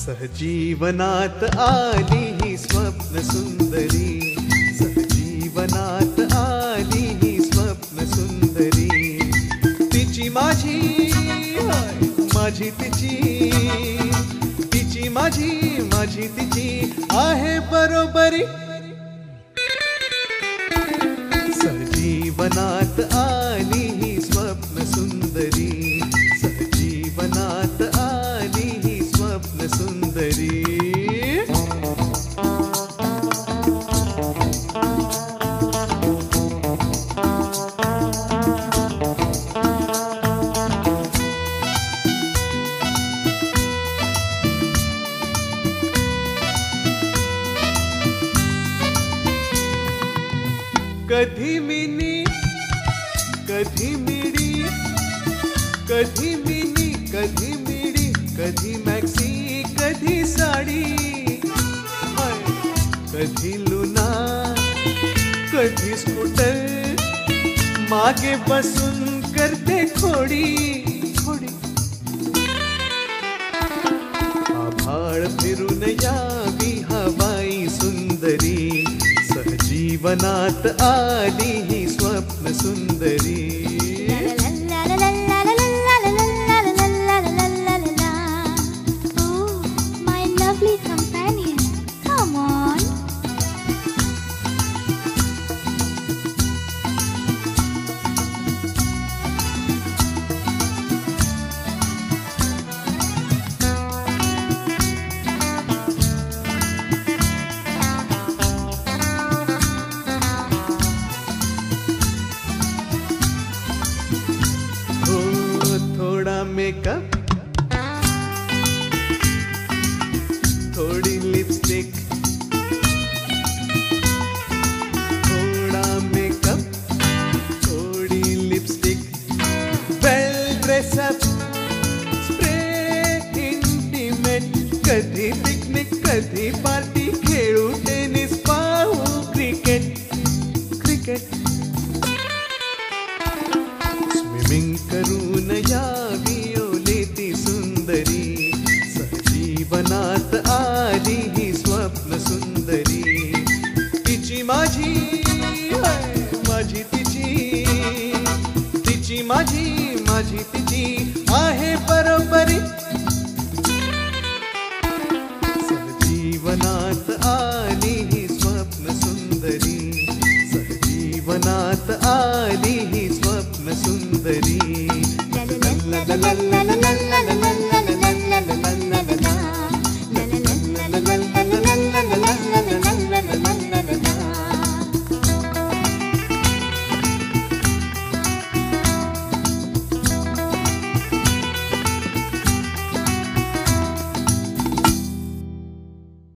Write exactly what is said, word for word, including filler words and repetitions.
सहजीवनात आली ही स्वप्न सुंदरी, सहजीवनात आली ही स्वप्न सुंदरी. तिची माझी माझी तिची, तिची माझी माझी तिची आहे बरोबरी. सहजीवनात आली ही स्वप्न सुंदरी, सहजीवनात आली ही स्वप्न सुंदरी. कधी मिनी कधी मिडी, कधी मिनी कधी मिडी, कधी मॅक्सी कधी साडी, कधी लुना कधी स्कूटर, मागे बसून करते खोडी खोडी. आभाळ फिरून यावी हवाई सुंदरी, सहजीवनात आली ही स्वप्न सुंदरी. मेकअप, थोड़ी लिपस्टिक, थोड़ा मेकअप, थोड़ी lipstick, well dress up, spray intimate. कधी पिकनिक कधी पार्टी, खेळू टेनिस पाहू क्रिकेट क्रिकेट. स्विमिंग करून यावी सुंदरी, सहजीवनात आली ही स्वप्न सुंदरी. तिची माझी माझी तिची, तिची माझी माझी तिची आहे बरोबरी. सहजीवनात आली ही स्वप्न सुंदरी, सहजीवनात आली ही स्वप्न सुंदरी.